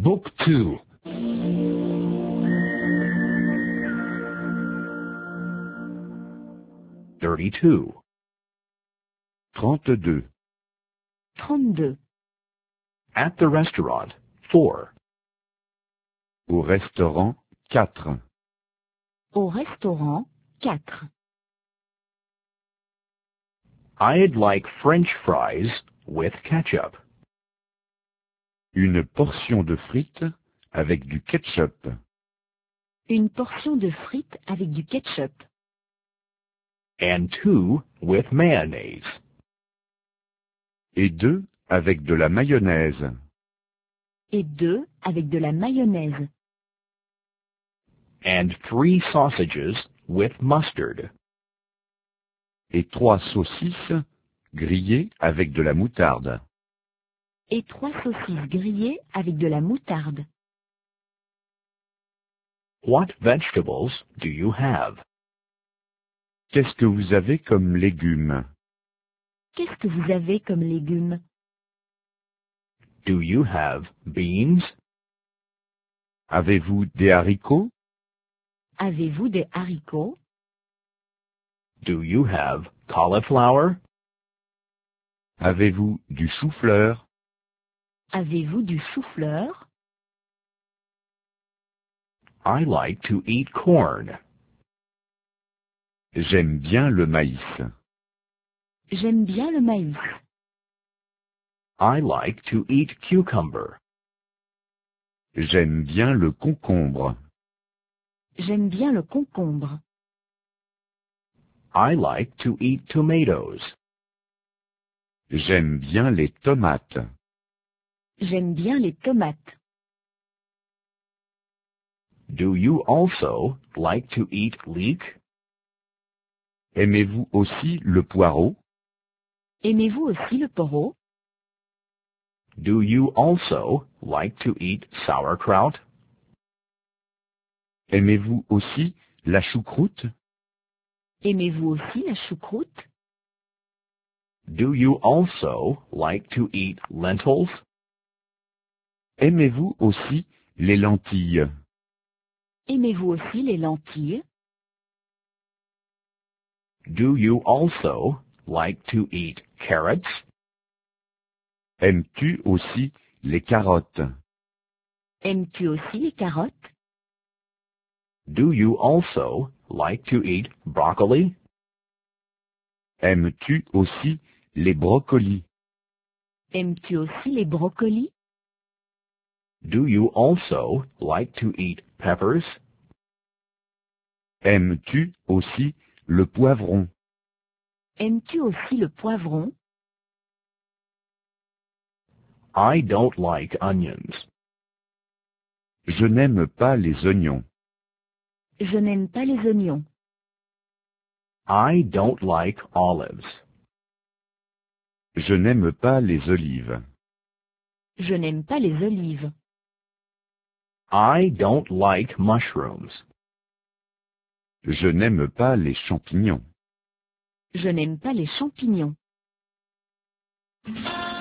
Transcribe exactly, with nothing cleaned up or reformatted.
Book two. Thirty-two. trente-deux. trente-deux. At the restaurant, four. Au restaurant, quatre. Au restaurant, quatre. I'd like French fries with ketchup. Une portion de frites avec du ketchup. Une portion de frites avec du ketchup. And two with mayonnaise. Et deux avec de la mayonnaise. Et deux avec de la mayonnaise. And three sausages with mustard. Et trois saucisses grillées avec de la moutarde. Et trois saucisses grillées avec de la moutarde. What vegetables do you have? Qu'est-ce que vous avez comme légumes? Qu'est-ce que vous avez comme légumes? Do you have beans? Avez-vous des haricots? Avez-vous des haricots? Do you have cauliflower? Avez-vous du chou-fleur? Avez-vous du chou-fleur? I like to eat corn. J'aime bien le maïs. J'aime bien le maïs. I like to eat cucumber. J'aime bien le concombre. J'aime bien le concombre. I like to eat tomatoes. J'aime bien les tomates. J'aime bien les tomates. Do you also like to eat leek? Aimez-vous aussi le poireau? Aimez-vous aussi le poireau? Do you also like to eat sauerkraut? Aimez-vous aussi la choucroute? Aimez-vous aussi la choucroute? Do you also like to eat lentils? Aimez-vous aussi les lentilles? Aimez-vous aussi les lentilles? Do you also like to eat carrots? Aimes-tu aussi les carottes? Aimes-tu aussi les carottes? Do you also like to eat broccoli? Aimes-tu aussi les brocolis? Aimes-tu aussi les brocolis? Do you also like to eat peppers? Aimes-tu aussi le poivron? Aimes-tu aussi le poivron? I don't like onions. Je n'aime pas les oignons. Je n'aime pas les oignons. I don't like olives. Je n'aime pas les olives. Je n'aime pas les olives. I don't like mushrooms. Je n'aime pas les champignons. Je n'aime pas les champignons.